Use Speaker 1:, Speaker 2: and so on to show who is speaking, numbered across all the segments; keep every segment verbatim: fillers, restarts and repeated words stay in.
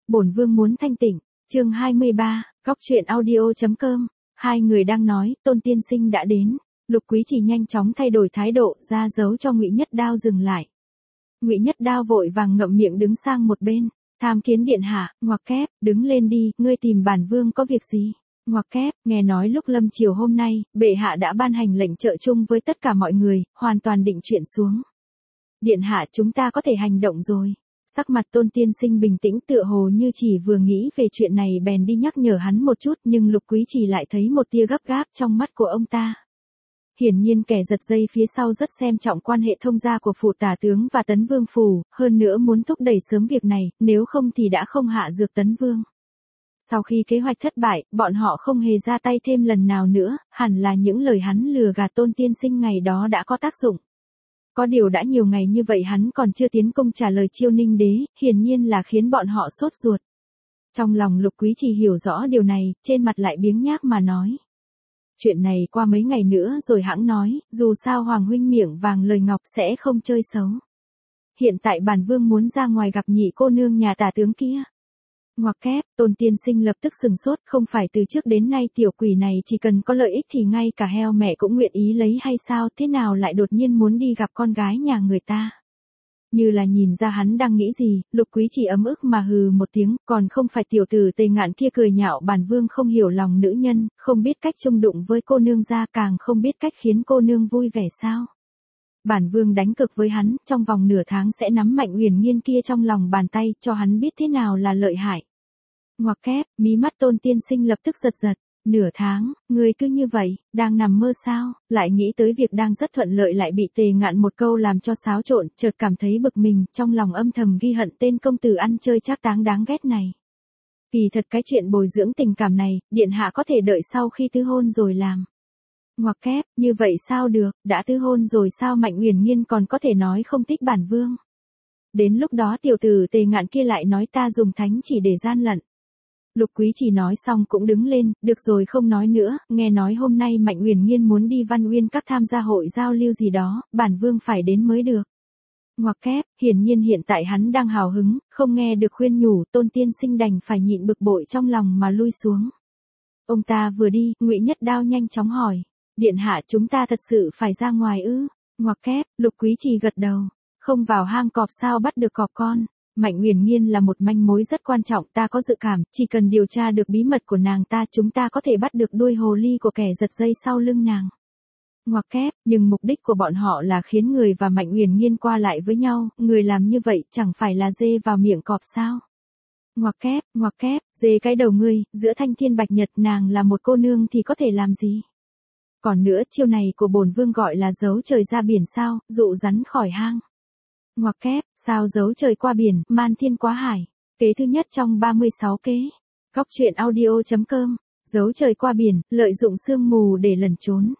Speaker 1: Bổn vương muốn thanh tịnh. Chương hai mươi ba, góc truyện audio.com. Hai người đang nói, Tôn tiên sinh đã đến. Lục Quý Trì nhanh chóng thay đổi thái độ, ra dấu cho Ngụy Nhất Đao dừng lại. Ngụy Nhất Đao vội vàng ngậm miệng đứng sang một bên. Tham kiến điện hạ, ngoặc kép, đứng lên đi, ngươi tìm bản vương có việc gì? Ngoặc kép, nghe nói lúc lâm chiều hôm nay, bệ hạ đã ban hành lệnh trợ chung với tất cả mọi người, hoàn toàn định chuyện xuống. Điện hạ, chúng ta có thể hành động rồi. Sắc mặt Tôn tiên sinh bình tĩnh, tựa hồ như chỉ vừa nghĩ về chuyện này bèn đi nhắc nhở hắn một chút, nhưng Lục Quý Trì lại thấy một tia gấp gáp trong mắt của ông ta. Hiển nhiên kẻ giật dây phía sau rất xem trọng quan hệ thông gia của phủ tả tướng và Tấn Vương phủ, hơn nữa muốn thúc đẩy sớm việc này, nếu không thì đã không hạ dược Tấn Vương. Sau khi kế hoạch thất bại, bọn họ không hề ra tay thêm lần nào nữa, hẳn là những lời hắn lừa gạt Tôn tiên sinh ngày đó đã có tác dụng. Có điều đã nhiều ngày như vậy hắn còn chưa tiến công trả lời Chiêu Ninh đế, hiển nhiên là khiến bọn họ sốt ruột. Trong lòng Lục Quý Trì hiểu rõ điều này, trên mặt lại biếng nhác mà nói. Chuyện này qua mấy ngày nữa rồi hãng nói, dù sao Hoàng huynh miệng vàng lời ngọc sẽ không chơi xấu. Hiện tại bản vương muốn ra ngoài gặp nhị cô nương nhà tả tướng kia. Ngoặc kép, Tôn tiên sinh lập tức sừng sốt, không phải từ trước đến nay tiểu quỷ này chỉ cần có lợi ích thì ngay cả heo mẹ cũng nguyện ý lấy hay sao, thế nào lại đột nhiên muốn đi gặp con gái nhà người ta. Như là nhìn ra hắn đang nghĩ gì, Lục Quý Trì ấm ức mà hừ một tiếng, còn không phải tiểu tử Tề Ngạn kia cười nhạo bản vương không hiểu lòng nữ nhân, không biết cách chung đụng với cô nương ra, càng không biết cách khiến cô nương vui vẻ sao. Bản vương đánh cực với hắn, trong vòng nửa tháng sẽ nắm Mạnh Uyển Nghiên kia trong lòng bàn tay, cho hắn biết thế nào là lợi hại. Ngoặc kép, mí mắt Tôn tiên sinh lập tức giật giật. Nửa tháng, người cứ như vậy, đang nằm mơ sao, lại nghĩ tới việc đang rất thuận lợi lại bị Tề Ngạn một câu làm cho xáo trộn, chợt cảm thấy bực mình, trong lòng âm thầm ghi hận tên công tử ăn chơi trác táng đáng ghét này. Kỳ thật cái chuyện bồi dưỡng tình cảm này, điện hạ có thể đợi sau khi tứ hôn rồi làm. Ngoặc kép, như vậy sao được, đã tứ hôn rồi sao Mạnh Uyển Nghiên còn có thể nói không thích bản vương. Đến lúc đó tiểu tử Tề Ngạn kia lại nói ta dùng thánh chỉ để gian lận. Lục Quý Trì nói xong cũng đứng lên, được rồi không nói nữa, nghe nói hôm nay Mạnh Uyển Nghiên muốn đi Văn Uyên Các tham gia hội giao lưu gì đó, bản vương phải đến mới được. Ngoặc kép, hiển nhiên hiện tại hắn đang hào hứng, không nghe được khuyên nhủ, Tôn tiên sinh đành phải nhịn bực bội trong lòng mà lui xuống. Ông ta vừa đi, Ngụy Nhất Đao nhanh chóng hỏi, điện hạ chúng ta thật sự phải ra ngoài ư? Ngoặc kép, Lục Quý Trì gật đầu, không vào hang cọp sao bắt được cọp con. Mạnh Uyển Nghiên là một manh mối rất quan trọng, ta có dự cảm, chỉ cần điều tra được bí mật của nàng ta, chúng ta có thể bắt được đuôi hồ ly của kẻ giật dây sau lưng nàng. Ngoặc kép, nhưng mục đích của bọn họ là khiến người và Mạnh Uyển Nghiên qua lại với nhau, người làm như vậy chẳng phải là dê vào miệng cọp sao? Ngoặc kép, ngoặc kép, dê cái đầu ngươi, giữa thanh thiên bạch nhật nàng là một cô nương thì có thể làm gì? Còn nữa, chiêu này của bổn vương gọi là giấu trời ra biển sao, dụ rắn khỏi hang. Ngoặc kép, sao giấu trời qua biển, man thiên quá hải. Kế thứ nhất trong ba mươi sáu kế. Góc truyện audio.com. Giấu trời qua biển, lợi dụng sương mù để lẩn trốn.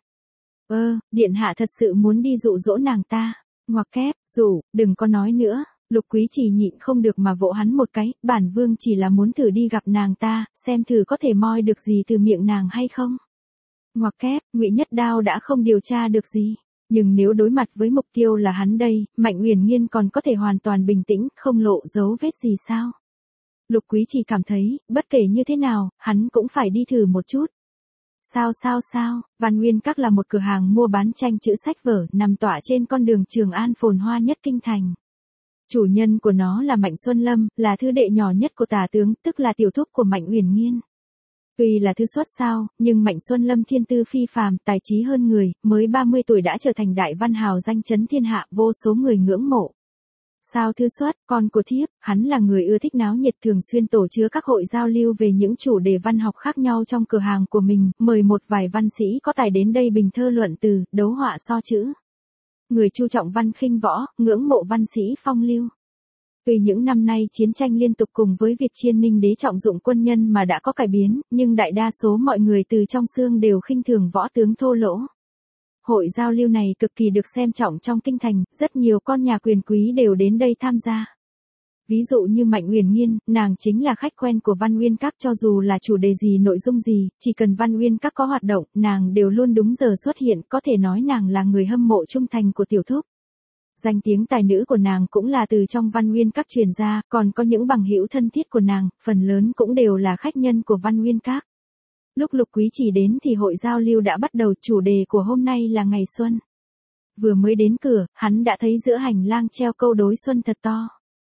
Speaker 1: Ơ, điện hạ thật sự muốn đi dụ dỗ nàng ta. Ngoặc kép, dụ, đừng có nói nữa. Lục Quý Trì nhịn không được mà vỗ hắn một cái, bản vương chỉ là muốn thử đi gặp nàng ta, xem thử có thể moi được gì từ miệng nàng hay không. Ngoặc kép, Ngụy Nhất Đao đã không điều tra được gì. Nhưng nếu đối mặt với mục tiêu là hắn đây, Mạnh Uyển Nghiên còn có thể hoàn toàn bình tĩnh, không lộ dấu vết gì sao? Lục Quý Trì cảm thấy, bất kể như thế nào, hắn cũng phải đi thử một chút. Sao sao sao, Văn Uyên Các là một cửa hàng mua bán tranh chữ sách vở, nằm tọa trên con đường Trường An phồn hoa nhất kinh thành. Chủ nhân của nó là Mạnh Xuân Lâm, là thư đệ nhỏ nhất của tả tướng, tức là tiểu thúc của Mạnh Uyển Nghiên. Tuy là thư xuất sao, nhưng Mạnh Xuân Lâm thiên tư phi phàm, tài trí hơn người, mới ba mươi tuổi đã trở thành đại văn hào danh chấn thiên hạ, vô số người ngưỡng mộ. Sao thư xuất, con của thiếp, hắn là người ưa thích náo nhiệt, thường xuyên tổ chứa các hội giao lưu về những chủ đề văn học khác nhau trong cửa hàng của mình, mời một vài văn sĩ có tài đến đây bình thơ luận từ, đấu họa so chữ. Người chu trọng văn khinh võ, ngưỡng mộ văn sĩ phong lưu. Tuy những năm nay chiến tranh liên tục cùng với việc Chiên Ninh đế trọng dụng quân nhân mà đã có cải biến, nhưng đại đa số mọi người từ trong xương đều khinh thường võ tướng thô lỗ. Hội giao lưu này cực kỳ được xem trọng trong kinh thành, rất nhiều con nhà quyền quý đều đến đây tham gia. Ví dụ như Mạnh Uyển Nghiên, nàng chính là khách quen của Văn Uyên Các, cho dù là chủ đề gì nội dung gì, chỉ cần Văn Uyên Các có hoạt động, nàng đều luôn đúng giờ xuất hiện, có thể nói nàng là người hâm mộ trung thành của tiểu thúc. Danh tiếng tài nữ của nàng cũng là từ trong Văn Nguyên Các truyền ra, còn có những bằng hữu thân thiết của nàng, phần lớn cũng đều là khách nhân của Văn Nguyên Các. Lúc Lục Quý Trì đến thì hội giao lưu đã bắt đầu, chủ đề của hôm nay là ngày xuân. Vừa mới đến cửa, hắn đã thấy giữa hành lang treo câu đối xuân thật to.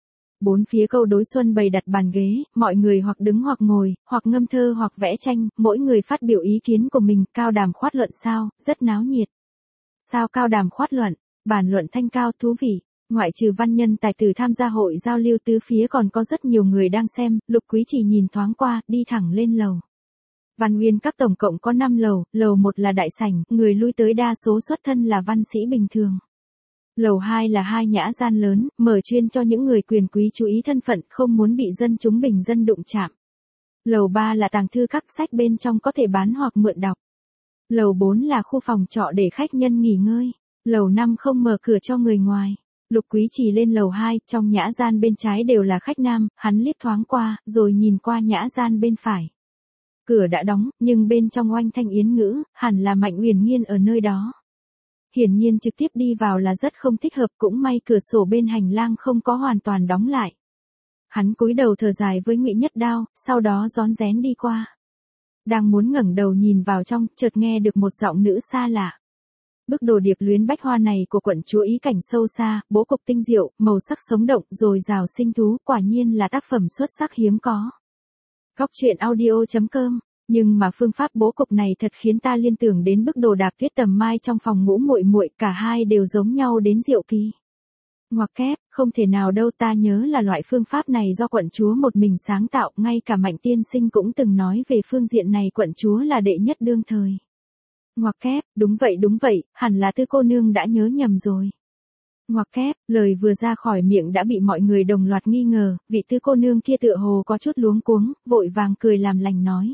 Speaker 1: Bốn phía câu đối xuân bày đặt bàn ghế, mọi người hoặc đứng hoặc ngồi, hoặc ngâm thơ hoặc vẽ tranh, mỗi người phát biểu ý kiến của mình, cao đàm khoát luận sao, rất náo nhiệt. Sao cao đàm khoát luận, bàn luận thanh cao thú vị, ngoại trừ văn nhân tài tử tham gia hội giao lưu tứ phía còn có rất nhiều người đang xem, Lục Quý Trì nhìn thoáng qua, đi thẳng lên lầu. Văn Nguyên Các tổng cộng có năm lầu, lầu một là đại sảnh, người lui tới đa số xuất thân là văn sĩ bình thường. Lầu hai là hai nhã gian lớn, mở chuyên cho những người quyền quý chú ý thân phận, không muốn bị dân chúng bình dân đụng chạm. Lầu ba là tàng thư các, sách bên trong có thể bán hoặc mượn đọc. Lầu bốn là khu phòng trọ để khách nhân nghỉ ngơi. Lầu năm không mở cửa cho người ngoài. Lục Quý Trì lên lầu hai, trong nhã gian bên trái đều là khách nam, hắn liếc thoáng qua, rồi nhìn qua nhã gian bên phải. Cửa đã đóng, nhưng bên trong oanh thanh yến ngữ, hẳn là Mạnh Uyển Nghiên ở nơi đó. Hiển nhiên trực tiếp đi vào là rất không thích hợp, cũng may cửa sổ bên hành lang không có hoàn toàn đóng lại. Hắn cúi đầu thở dài với Ngụy Nhất Đao, sau đó rón rén đi qua. Đang muốn ngẩng đầu nhìn vào trong, chợt nghe được một giọng nữ xa lạ. Bức đồ điệp luyến bách hoa này của quận chúa ý cảnh sâu xa, bố cục tinh diệu, màu sắc sống động, rồi rào sinh thú, quả nhiên là tác phẩm xuất sắc hiếm có. Góc truyện audio chấm com. Nhưng mà phương pháp bố cục này thật khiến ta liên tưởng đến bức đồ đạp tuyết tầm mai trong phòng ngủ muội muội, cả hai đều giống nhau đến diệu kỳ. Ngoặc kép, không thể nào đâu, ta nhớ là loại phương pháp này do quận chúa một mình sáng tạo, ngay cả Mạnh tiên sinh cũng từng nói về phương diện này quận chúa là đệ nhất đương thời. Ngoặc kép, đúng vậy đúng vậy, hẳn là Tư cô nương đã nhớ nhầm rồi. Ngoặc kép, lời vừa ra khỏi miệng đã bị mọi người đồng loạt nghi ngờ, vị Tư cô nương kia tựa hồ có chút luống cuống, vội vàng cười làm lành nói.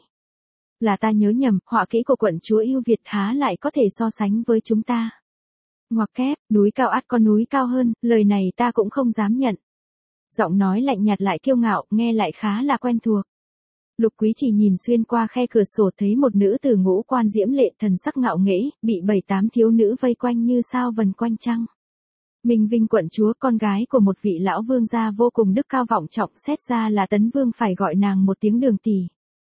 Speaker 1: Là ta nhớ nhầm, họa kỹ của quận chúa yêu Việt há lại có thể so sánh với chúng ta. Ngoặc kép, núi cao ắt có núi cao hơn, lời này ta cũng không dám nhận. Giọng nói lạnh nhạt lại kiêu ngạo, nghe lại khá là quen thuộc. Lục Quý Trì nhìn xuyên qua khe cửa sổ thấy một nữ tử ngũ quan diễm lệ, thần sắc ngạo nghễ, bị bảy tám thiếu nữ vây quanh như sao vần quanh trăng. Minh Vinh quận chúa, con gái của một vị lão vương gia vô cùng đức cao vọng trọng, xét ra là Tấn Vương phải gọi nàng một tiếng Đường tỷ.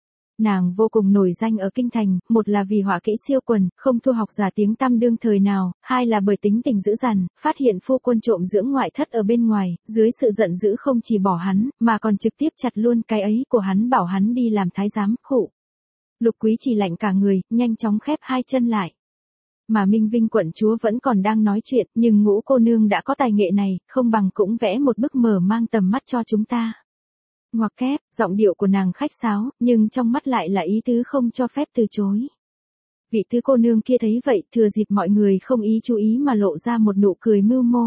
Speaker 1: Nàng vô cùng nổi danh ở kinh thành, một là vì họa kỹ siêu quần, không thua học giả tiếng tăm đương thời nào, hai là bởi tính tình dữ dằn, phát hiện phu quân trộm dưỡng ngoại thất ở bên ngoài, dưới sự giận dữ không chỉ bỏ hắn, mà còn trực tiếp chặt luôn cái ấy của hắn, bảo hắn đi làm thái giám, khụ. Lục Quý Trì lạnh cả người, nhanh chóng khép hai chân lại. Mà Minh Vinh quận chúa vẫn còn đang nói chuyện, nhưng Ngũ cô nương đã có tài nghệ này, không bằng cũng vẽ một bức mở mang tầm mắt cho chúng ta. Ngoặc kép, giọng điệu của nàng khách sáo, nhưng trong mắt lại là ý tứ không cho phép từ chối. Vị Tư cô nương kia thấy vậy, thừa dịp mọi người không ý chú ý mà lộ ra một nụ cười mưu mô.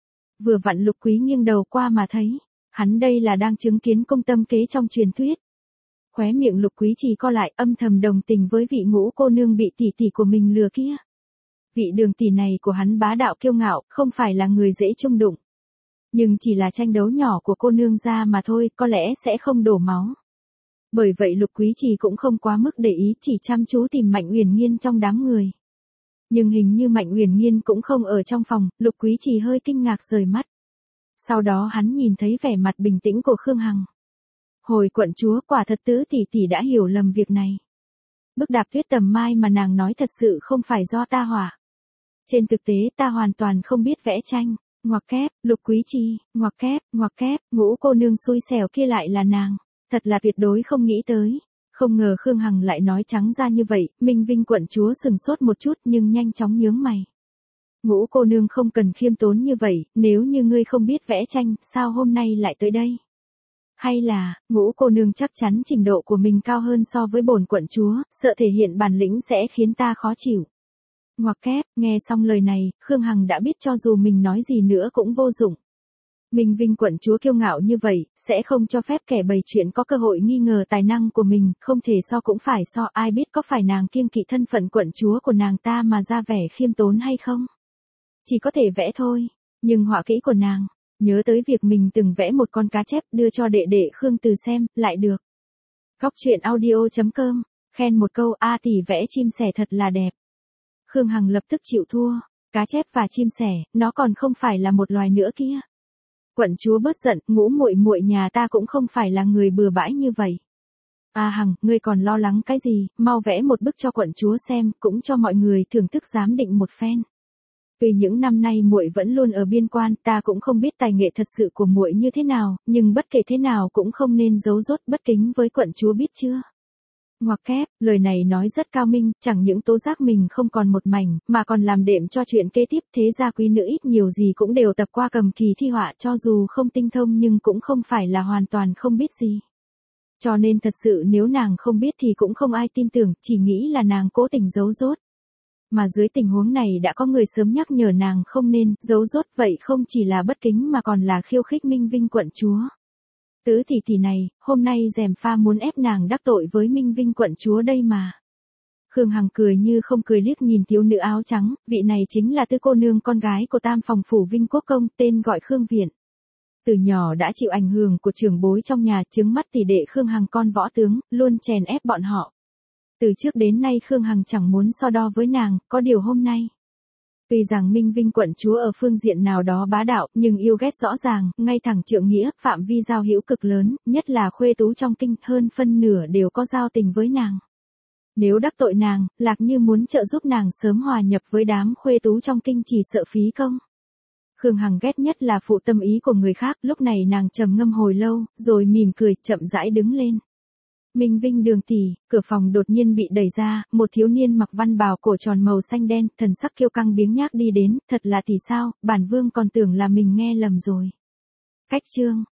Speaker 1: Vừa vặn Lục Quý nghiêng đầu qua mà thấy, hắn đây là đang chứng kiến công tâm kế trong truyền thuyết. Khóe miệng Lục Quý Trì co lại, âm thầm đồng tình với vị Ngũ cô nương bị tỷ tỷ của mình lừa kia. Vị Đường tỷ này của hắn bá đạo kiêu ngạo, không phải là người dễ chung đụng. Nhưng chỉ là tranh đấu nhỏ của cô nương ra mà thôi, có lẽ sẽ không đổ máu. Bởi vậy Lục Quý Trì cũng không quá mức để ý, chỉ chăm chú tìm Mạnh Uyển Nghiên trong đám người. Nhưng hình như Mạnh Uyển Nghiên cũng không ở trong phòng, Lục Quý Trì hơi kinh ngạc rời mắt. Sau đó hắn nhìn thấy vẻ mặt bình tĩnh của Khương Hằng. Hồi quận chúa, quả thật tứ tỷ tỷ đã hiểu lầm việc này. Bức đạp tuyết tầm mai mà nàng nói thật sự không phải do ta họa. Trên thực tế ta hoàn toàn không biết vẽ tranh. Ngoặc kép, Lục Quý Trì, ngoặc kép, ngoặc kép, Ngũ cô nương xui xẻo kia lại là nàng. Thật là tuyệt đối không nghĩ tới. Không ngờ Khương Hằng lại nói trắng ra như vậy, Minh Vinh quận chúa sừng sốt một chút nhưng nhanh chóng nhướng mày. Ngũ cô nương không cần khiêm tốn như vậy, nếu như ngươi không biết vẽ tranh, sao hôm nay lại tới đây? Hay là, Ngũ cô nương chắc chắn trình độ của mình cao hơn so với bổn quận chúa, sợ thể hiện bản lĩnh sẽ khiến ta khó chịu. Ngoặc kép, nghe xong lời này, Khương Hằng đã biết cho dù mình nói gì nữa cũng vô dụng. Minh Vinh quận chúa kiêu ngạo như vậy, sẽ không cho phép kẻ bày chuyện có cơ hội nghi ngờ tài năng của mình, không thể so cũng phải so, ai biết có phải nàng kiêng kỵ thân phận quận chúa của nàng ta mà ra vẻ khiêm tốn hay không? Chỉ có thể vẽ thôi, nhưng họa kỹ của nàng, nhớ tới việc mình từng vẽ một con cá chép đưa cho đệ đệ Khương Từ xem, lại được. Góc truyện audio chấm com, khen một câu, a tỷ vẽ chim sẻ thật là đẹp. Khương Hằng lập tức chịu thua. Cá chép và chim sẻ, nó còn không phải là một loài nữa kia. Quận chúa bớt giận, Ngũ muội muội nhà ta cũng không phải là người bừa bãi như vậy. A Hằng, ngươi còn lo lắng cái gì, mau vẽ một bức cho quận chúa xem, cũng cho mọi người thưởng thức giám định một phen. Tuy những năm nay muội vẫn luôn ở biên quan, ta cũng không biết tài nghệ thật sự của muội như thế nào, nhưng bất kể thế nào cũng không nên giấu dốt bất kính với quận chúa biết chưa? Ngoặc kép, lời này nói rất cao minh, chẳng những tố giác mình không còn một mảnh, mà còn làm đệm cho chuyện kế tiếp. Thế gia quý nữ ít nhiều gì cũng đều tập qua cầm kỳ thi họa, cho dù không tinh thông nhưng cũng không phải là hoàn toàn không biết gì. Cho nên thật sự nếu nàng không biết thì cũng không ai tin tưởng, chỉ nghĩ là nàng cố tình giấu dốt. Mà dưới tình huống này đã có người sớm nhắc nhở nàng không nên giấu dốt, vậy không chỉ là bất kính mà còn là khiêu khích Minh Vinh quận chúa. Tứ tỷ tỷ này, hôm nay gièm pha muốn ép nàng đắc tội với Minh Vinh quận chúa đây mà. Khương Hằng cười như không cười liếc nhìn thiếu nữ áo trắng, vị này chính là Tư cô nương con gái của Tam phòng phủ Vinh Quốc công, tên gọi Khương Viện. Từ nhỏ đã chịu ảnh hưởng của trưởng bối trong nhà, trứng mắt tỷ đệ Khương Hằng con võ tướng, luôn chèn ép bọn họ. Từ trước đến nay Khương Hằng chẳng muốn so đo với nàng, có điều hôm nay. Tuy rằng Minh Vinh quận chúa ở phương diện nào đó bá đạo, nhưng yêu ghét rõ ràng, ngay thẳng trượng nghĩa, phạm vi giao hữu cực lớn, nhất là khuê tú trong kinh, hơn phân nửa đều có giao tình với nàng. Nếu đắc tội nàng, Lạc Như muốn trợ giúp nàng sớm hòa nhập với đám khuê tú trong kinh chỉ sợ phí công. Khương Hằng ghét nhất là phụ tâm ý của người khác, lúc này nàng trầm ngâm hồi lâu, rồi mỉm cười, chậm rãi đứng lên. Minh Vinh đường tỷ, cửa phòng đột nhiên bị đẩy ra, một thiếu niên mặc văn bào cổ tròn màu xanh đen, thần sắc kiêu căng biếng nhác đi đến, thật là tỷ sao, bản vương còn tưởng là mình nghe lầm rồi. Cách chương